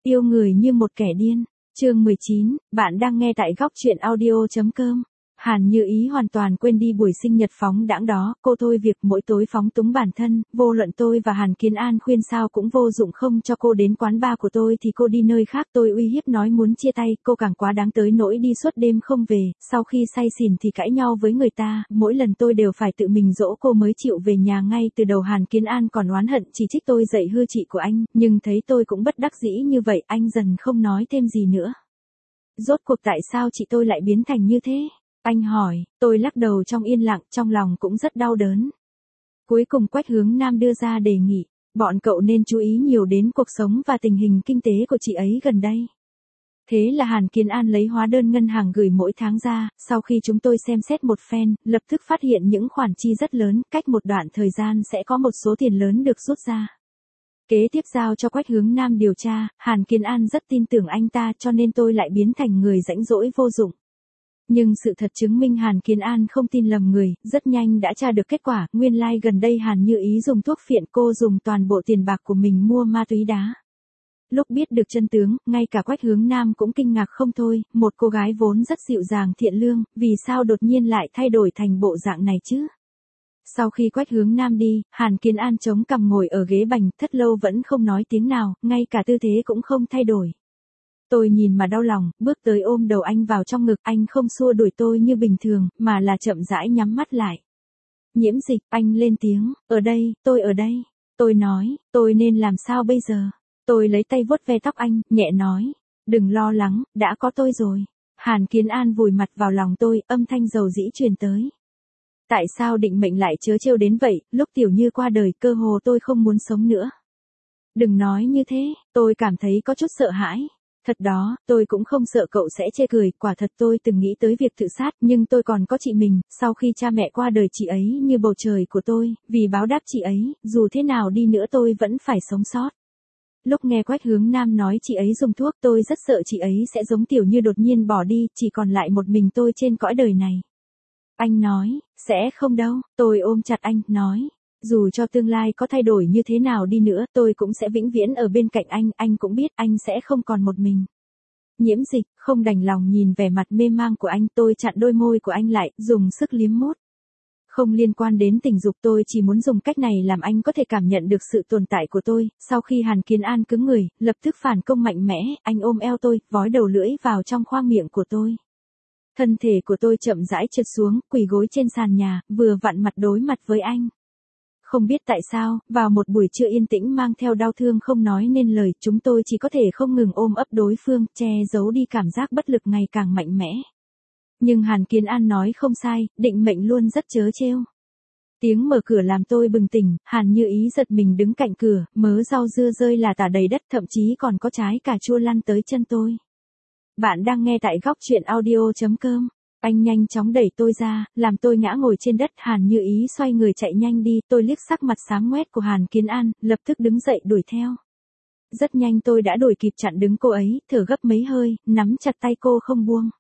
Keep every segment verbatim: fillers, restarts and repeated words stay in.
Yêu người như một kẻ điên. Chương mười chín, bạn đang nghe tại góc truyện audio chấm com. Hàn Như Ý hoàn toàn quên đi buổi sinh nhật phóng đãng đó, cô thôi việc mỗi tối phóng túng bản thân, vô luận tôi và Hàn Kiến An khuyên sao cũng vô dụng, không cho cô đến quán bar của tôi thì cô đi nơi khác, tôi uy hiếp nói muốn chia tay, cô càng quá đáng tới nỗi đi suốt đêm không về, sau khi say xỉn thì cãi nhau với người ta, mỗi lần tôi đều phải tự mình dỗ cô mới chịu về nhà. Ngay từ đầu Hàn Kiến An còn oán hận chỉ trích tôi dạy hư chị của anh, nhưng thấy tôi cũng bất đắc dĩ như vậy, anh dần không nói thêm gì nữa. Rốt cuộc tại sao chị tôi lại biến thành như thế? Anh hỏi, tôi lắc đầu trong yên lặng, trong lòng cũng rất đau đớn. Cuối cùng Quách Hướng Nam đưa ra đề nghị, bọn cậu nên chú ý nhiều đến cuộc sống và tình hình kinh tế của chị ấy gần đây. Thế là Hàn Kiến An lấy hóa đơn ngân hàng gửi mỗi tháng ra, sau khi chúng tôi xem xét một phen, lập tức phát hiện những khoản chi rất lớn, cách một đoạn thời gian sẽ có một số tiền lớn được rút ra. Kế tiếp giao cho Quách Hướng Nam điều tra, Hàn Kiến An rất tin tưởng anh ta cho nên tôi lại biến thành người rãnh rỗi vô dụng. Nhưng sự thật chứng minh Hàn Kiến An không tin lầm người, rất nhanh đã tra được kết quả, nguyên lai like gần đây Hàn Như Ý dùng thuốc phiện, cô dùng toàn bộ tiền bạc của mình mua ma túy đá. Lúc biết được chân tướng, ngay cả Quách Hướng Nam cũng kinh ngạc không thôi, một cô gái vốn rất dịu dàng thiện lương, vì sao đột nhiên lại thay đổi thành bộ dạng này chứ? Sau khi Quách Hướng Nam đi, Hàn Kiến An chống cằm ngồi ở ghế bành, thất lâu vẫn không nói tiếng nào, ngay cả tư thế cũng không thay đổi. Tôi nhìn mà đau lòng, bước tới ôm đầu anh vào trong ngực, anh không xua đuổi tôi như bình thường, mà là chậm rãi nhắm mắt lại. Nhiễm Dịch, anh lên tiếng, ở đây, tôi ở đây. Tôi nói, tôi nên làm sao bây giờ? Tôi lấy tay vuốt ve tóc anh, nhẹ nói, đừng lo lắng, đã có tôi rồi. Hàn Kiến An vùi mặt vào lòng tôi, âm thanh dầu dĩ truyền tới. Tại sao định mệnh lại trớ trêu đến vậy, lúc Tiểu Như qua đời cơ hồ tôi không muốn sống nữa. Đừng nói như thế, tôi cảm thấy có chút sợ hãi. Thật đó, tôi cũng không sợ cậu sẽ chê cười, quả thật tôi từng nghĩ tới việc tự sát, nhưng tôi còn có chị mình, sau khi cha mẹ qua đời chị ấy như bầu trời của tôi, vì báo đáp chị ấy, dù thế nào đi nữa tôi vẫn phải sống sót. Lúc nghe Quách Hướng Nam nói chị ấy dùng thuốc, tôi rất sợ chị ấy sẽ giống Tiểu Như đột nhiên bỏ đi, chỉ còn lại một mình tôi trên cõi đời này. Anh nói, sẽ không đâu, tôi ôm chặt anh, nói. Dù cho tương lai có thay đổi như thế nào đi nữa, tôi cũng sẽ vĩnh viễn ở bên cạnh anh, anh cũng biết anh sẽ không còn một mình. Nhiễm Dịch, không đành lòng nhìn vẻ mặt mê mang của anh, tôi chặn đôi môi của anh lại, dùng sức liếm mút. Không liên quan đến tình dục, tôi chỉ muốn dùng cách này làm anh có thể cảm nhận được sự tồn tại của tôi. Sau khi Hàn Kiến An cứng người, lập tức phản công mạnh mẽ, anh ôm eo tôi, vói đầu lưỡi vào trong khoang miệng của tôi. Thân thể của tôi chậm rãi trượt xuống, quỳ gối trên sàn nhà, vừa vặn mặt đối mặt với anh. Không biết tại sao, vào một buổi trưa yên tĩnh mang theo đau thương không nói nên lời, chúng tôi chỉ có thể không ngừng ôm ấp đối phương, che giấu đi cảm giác bất lực ngày càng mạnh mẽ. Nhưng Hàn Kiến An nói không sai, định mệnh luôn rất trớ trêu. Tiếng mở cửa làm tôi bừng tỉnh, Hàn Như Ý giật mình đứng cạnh cửa, mớ rau dưa rơi là tả đầy đất, thậm chí còn có trái cà chua lăn tới chân tôi. Bạn đang nghe tại góc truyện audio chấm com. Anh nhanh chóng đẩy tôi ra, làm tôi ngã ngồi trên đất. Hàn Như Ý xoay người chạy nhanh đi, tôi liếc sắc mặt xám ngoét của Hàn Kiến An, lập tức đứng dậy đuổi theo. Rất nhanh tôi đã đuổi kịp chặn đứng cô ấy, thở gấp mấy hơi, nắm chặt tay cô không buông.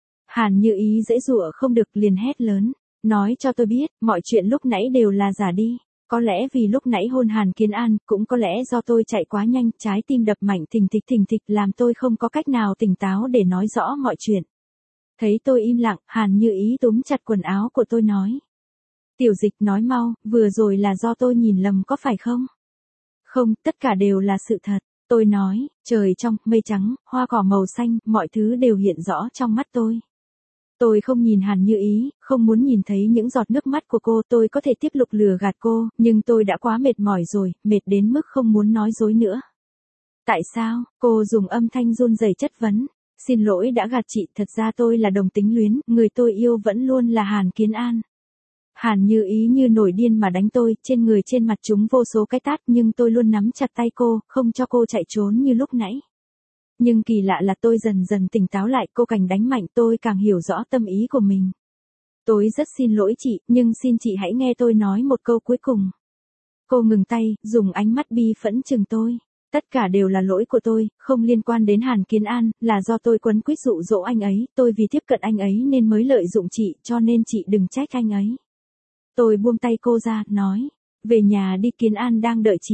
Hàn Như Ý dễ dụa không được, liền hét lớn, nói cho tôi biết, mọi chuyện lúc nãy đều là giả đi. Có lẽ vì lúc nãy hôn Hàn Kiến An, cũng có lẽ do tôi chạy quá nhanh, trái tim đập mạnh thình thịch thình thịch làm tôi không có cách nào tỉnh táo để nói rõ mọi chuyện. Thấy tôi im lặng, Hàn Như Ý túm chặt quần áo của tôi nói. Tiểu Dịch, nói mau, vừa rồi là do tôi nhìn lầm có phải không? Không, tất cả đều là sự thật. Tôi nói, trời trong, mây trắng, hoa cỏ màu xanh, mọi thứ đều hiện rõ trong mắt tôi. Tôi không nhìn Hàn Như Ý, không muốn nhìn thấy những giọt nước mắt của cô, tôi có thể tiếp tục lừa gạt cô, nhưng tôi đã quá mệt mỏi rồi, mệt đến mức không muốn nói dối nữa. Tại sao? Cô dùng âm thanh run rẩy chất vấn. Xin lỗi đã gạt chị, thật ra tôi là đồng tính luyến, người tôi yêu vẫn luôn là Hàn Kiến An. Hàn Như Ý như nổi điên mà đánh tôi, trên người trên mặt chúng vô số cái tát, nhưng tôi luôn nắm chặt tay cô, không cho cô chạy trốn như lúc nãy. Nhưng kỳ lạ là tôi dần dần tỉnh táo lại, cô càng đánh mạnh tôi càng hiểu rõ tâm ý của mình. Tôi rất xin lỗi chị, nhưng xin chị hãy nghe tôi nói một câu cuối cùng. Cô ngừng tay, dùng ánh mắt bi phẫn chừng tôi. Tất cả đều là lỗi của tôi, không liên quan đến Hàn Kiến An, là do tôi quấn quýt dụ dỗ anh ấy, tôi vì tiếp cận anh ấy nên mới lợi dụng chị, cho nên chị đừng trách anh ấy. Tôi buông tay cô ra, nói, về nhà đi, Kiến An đang đợi chị.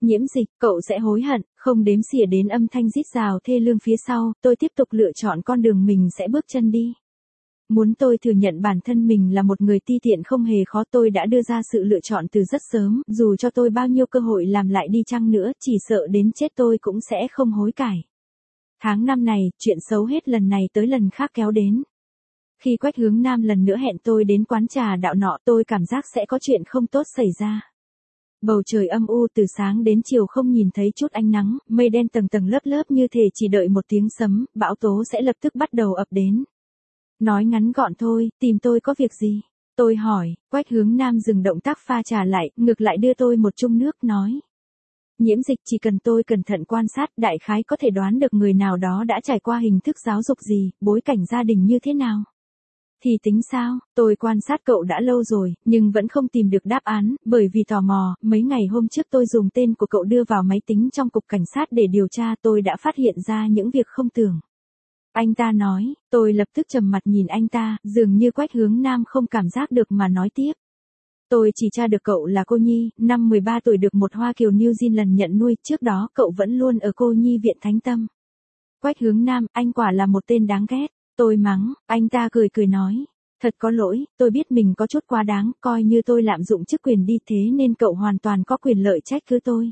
Nhiễm Dịch, cậu sẽ hối hận, không đếm xỉa đến âm thanh rít rào thê lương phía sau, tôi tiếp tục lựa chọn con đường mình sẽ bước chân đi. Muốn tôi thừa nhận bản thân mình là một người ti tiện không hề khó, tôi đã đưa ra sự lựa chọn từ rất sớm, dù cho tôi bao nhiêu cơ hội làm lại đi chăng nữa, chỉ sợ đến chết tôi cũng sẽ không hối cải. Tháng năm này, chuyện xấu hết lần này tới lần khác kéo đến. Khi Quách Hướng Nam lần nữa hẹn tôi đến quán trà đạo nọ, tôi cảm giác sẽ có chuyện không tốt xảy ra. Bầu trời âm u từ sáng đến chiều không nhìn thấy chút ánh nắng, mây đen tầng tầng lớp lớp như thể chỉ đợi một tiếng sấm, bão tố sẽ lập tức bắt đầu ập đến. Nói ngắn gọn thôi, tìm tôi có việc gì? Tôi hỏi. Quách Hướng Nam dừng động tác pha trà lại, ngược lại đưa tôi một chung nước, nói. Nhiễm Dịch, chỉ cần tôi cẩn thận quan sát, đại khái có thể đoán được người nào đó đã trải qua hình thức giáo dục gì, bối cảnh gia đình như thế nào. Thì tính sao, tôi quan sát cậu đã lâu rồi, nhưng vẫn không tìm được đáp án, bởi vì tò mò, mấy ngày hôm trước tôi dùng tên của cậu đưa vào máy tính trong cục cảnh sát để điều tra, tôi đã phát hiện ra những việc không tưởng. Anh ta nói, tôi lập tức trầm mặt nhìn anh ta, dường như Quách Hướng Nam không cảm giác được mà nói tiếp. Tôi chỉ tra được cậu là cô nhi, năm mười ba tuổi được một Hoa Kiều New Zealand nhận nuôi, trước đó cậu vẫn luôn ở cô nhi viện Thánh Tâm. Quách Hướng Nam, anh quả là một tên đáng ghét. Tôi mắng, anh ta cười cười nói. Thật có lỗi, tôi biết mình có chút quá đáng, coi như tôi lạm dụng chức quyền đi, thế nên cậu hoàn toàn có quyền lợi trách cứ tôi.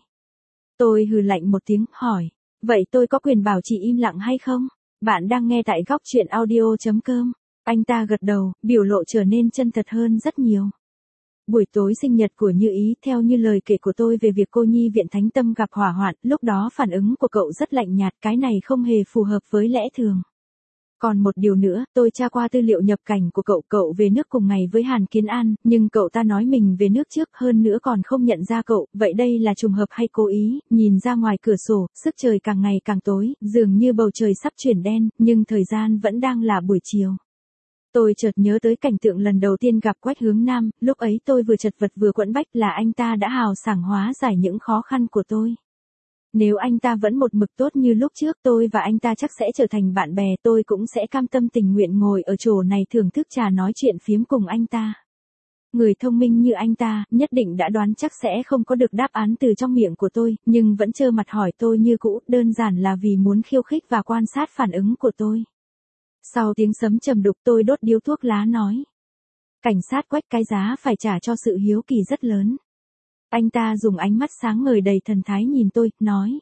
Tôi hừ lạnh một tiếng, hỏi. Vậy tôi có quyền bảo trì im lặng hay không? Bạn đang nghe tại góc truyện audio chấm com. Anh ta gật đầu, biểu lộ trở nên chân thật hơn rất nhiều. Buổi tối sinh nhật của Như Ý, theo như lời kể của tôi về việc cô nhi viện Thánh Tâm gặp hỏa hoạn, lúc đó phản ứng của cậu rất lạnh nhạt, cái này không hề phù hợp với lẽ thường. Còn một điều nữa, tôi tra qua tư liệu nhập cảnh của cậu, cậu về nước cùng ngày với Hàn Kiến An, nhưng cậu ta nói mình về nước trước, hơn nữa còn không nhận ra cậu, vậy đây là trùng hợp hay cố ý? Nhìn ra ngoài cửa sổ, sắc trời càng ngày càng tối, dường như bầu trời sắp chuyển đen, nhưng thời gian vẫn đang là buổi chiều. Tôi chợt nhớ tới cảnh tượng lần đầu tiên gặp Quách Hướng Nam, lúc ấy tôi vừa chật vật vừa quẫn bách, là anh ta đã hào sảng hóa giải những khó khăn của tôi. Nếu anh ta vẫn một mực tốt như lúc trước, tôi và anh ta chắc sẽ trở thành bạn bè, tôi cũng sẽ cam tâm tình nguyện ngồi ở chỗ này thưởng thức trà nói chuyện phiếm cùng anh ta. Người thông minh như anh ta, nhất định đã đoán chắc sẽ không có được đáp án từ trong miệng của tôi, nhưng vẫn trơ mặt hỏi tôi như cũ, đơn giản là vì muốn khiêu khích và quan sát phản ứng của tôi. Sau tiếng sấm trầm đục, tôi đốt điếu thuốc lá nói. Cảnh sát Quách, cái giá phải trả cho sự hiếu kỳ rất lớn. Anh ta dùng ánh mắt sáng ngời đầy thần thái nhìn tôi, nói.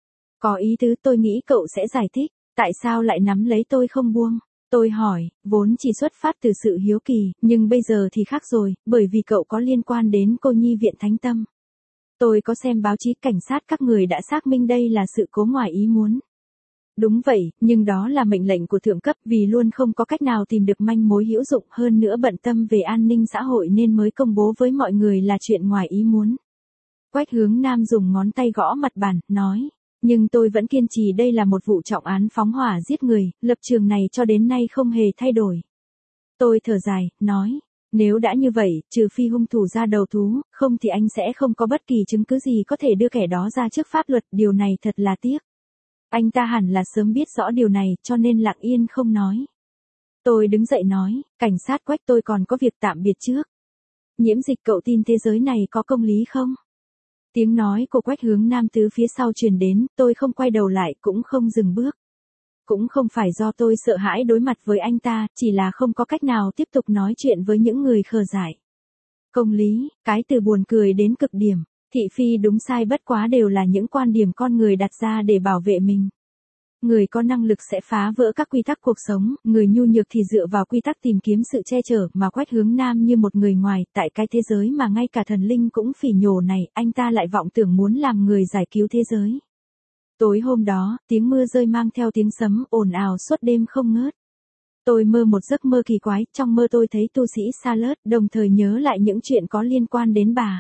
Có ý tứ, tôi nghĩ cậu sẽ giải thích, tại sao lại nắm lấy tôi không buông. Tôi hỏi, vốn chỉ xuất phát từ sự hiếu kỳ, nhưng bây giờ thì khác rồi, bởi vì cậu có liên quan đến cô nhi viện Thánh Tâm. Tôi có xem báo chí, cảnh sát các người đã xác minh đây là sự cố ngoài ý muốn. Đúng vậy, nhưng đó là mệnh lệnh của thượng cấp, vì luôn không có cách nào tìm được manh mối hữu dụng, hơn nữa bận tâm về an ninh xã hội nên mới công bố với mọi người là chuyện ngoài ý muốn. Quách Hướng Nam dùng ngón tay gõ mặt bàn, nói. Nhưng tôi vẫn kiên trì đây là một vụ trọng án phóng hỏa giết người, lập trường này cho đến nay không hề thay đổi. Tôi thở dài, nói. Nếu đã như vậy, trừ phi hung thủ ra đầu thú, không thì anh sẽ không có bất kỳ chứng cứ gì có thể đưa kẻ đó ra trước pháp luật, điều này thật là tiếc. Anh ta hẳn là sớm biết rõ điều này, cho nên lặng yên không nói. Tôi đứng dậy nói, cảnh sát Quách, tôi còn có việc tạm biệt trước. Nhiễm Dịch, cậu tin thế giới này có công lý không? Tiếng nói của Quách Hướng Nam từ phía sau truyền đến, tôi không quay đầu lại, cũng không dừng bước. Cũng không phải do tôi sợ hãi đối mặt với anh ta, chỉ là không có cách nào tiếp tục nói chuyện với những người khờ dại. Công lý, cái từ buồn cười đến cực điểm. Thị phi đúng sai bất quá đều là những quan điểm con người đặt ra để bảo vệ mình. Người có năng lực sẽ phá vỡ các quy tắc cuộc sống, người nhu nhược thì dựa vào quy tắc tìm kiếm sự che chở, mà Quách Hướng Nam như một người ngoài, tại cái thế giới mà ngay cả thần linh cũng phỉ nhổ này, anh ta lại vọng tưởng muốn làm người giải cứu thế giới. Tối hôm đó, tiếng mưa rơi mang theo tiếng sấm, ồn ào suốt đêm không ngớt. Tôi mơ một giấc mơ kỳ quái, trong mơ tôi thấy tu sĩ Charlotte, đồng thời nhớ lại những chuyện có liên quan đến bà.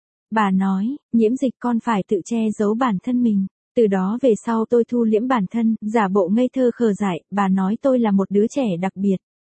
Bà nói, Nhiễm Dịch, con phải tự che giấu bản thân mình. Từ đó về sau tôi thu liễm bản thân, giả bộ ngây thơ khờ dại, bà nói tôi là một đứa trẻ đặc biệt.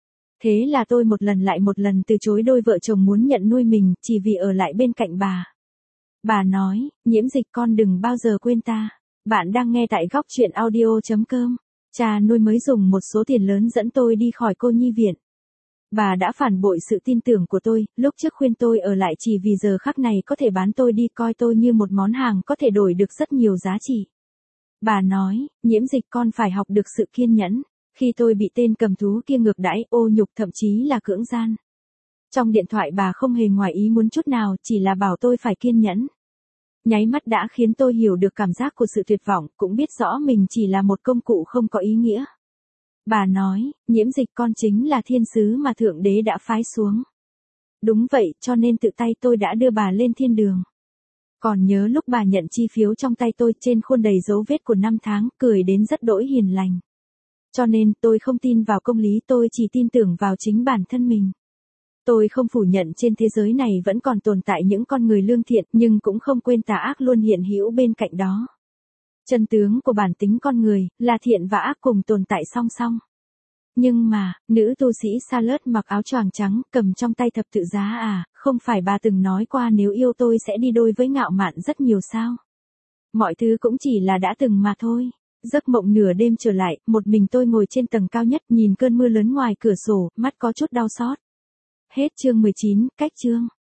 Thế là tôi một lần lại một lần từ chối đôi vợ chồng muốn nhận nuôi mình, chỉ vì ở lại bên cạnh bà. Bà nói, Nhiễm Dịch, con đừng bao giờ quên ta. Bạn đang nghe tại góc truyện audio chấm com. Cha nuôi mới dùng một số tiền lớn dẫn tôi đi khỏi cô nhi viện. Bà đã phản bội sự tin tưởng của tôi, lúc trước khuyên tôi ở lại chỉ vì giờ khắc này có thể bán tôi đi, coi tôi như một món hàng có thể đổi được rất nhiều giá trị. Bà nói, Nhiễm Dịch, con phải học được sự kiên nhẫn. Khi tôi bị tên cầm thú kia ngược đãi, ô nhục, thậm chí là cưỡng gian. Trong điện thoại bà không hề ngoài ý muốn chút nào, chỉ là bảo tôi phải kiên nhẫn. Nháy mắt đã khiến tôi hiểu được cảm giác của sự tuyệt vọng, cũng biết rõ mình chỉ là một công cụ không có ý nghĩa. Bà nói, Nhiễm Dịch, con chính là thiên sứ mà Thượng Đế đã phái xuống. Đúng vậy, cho nên tự tay tôi đã đưa bà lên thiên đường. Còn nhớ lúc bà nhận chi phiếu trong tay tôi, trên khuôn đầy dấu vết của năm tháng, cười đến rất đỗi hiền lành. Cho nên tôi không tin vào công lý, tôi chỉ tin tưởng vào chính bản thân mình. Tôi không phủ nhận trên thế giới này vẫn còn tồn tại những con người lương thiện, nhưng cũng không quên tà ác luôn hiện hữu bên cạnh đó. Chân tướng của bản tính con người là thiện và ác cùng tồn tại song song. Nhưng mà, nữ tu sĩ Charlotte mặc áo choàng trắng, cầm trong tay thập tự giá à, không phải bà từng nói qua nếu yêu tôi sẽ đi đôi với ngạo mạn rất nhiều sao? Mọi thứ cũng chỉ là đã từng mà thôi. Giấc mộng nửa đêm trở lại, một mình tôi ngồi trên tầng cao nhất nhìn cơn mưa lớn ngoài cửa sổ, mắt có chút đau xót. Hết chương mười chín, cách chương.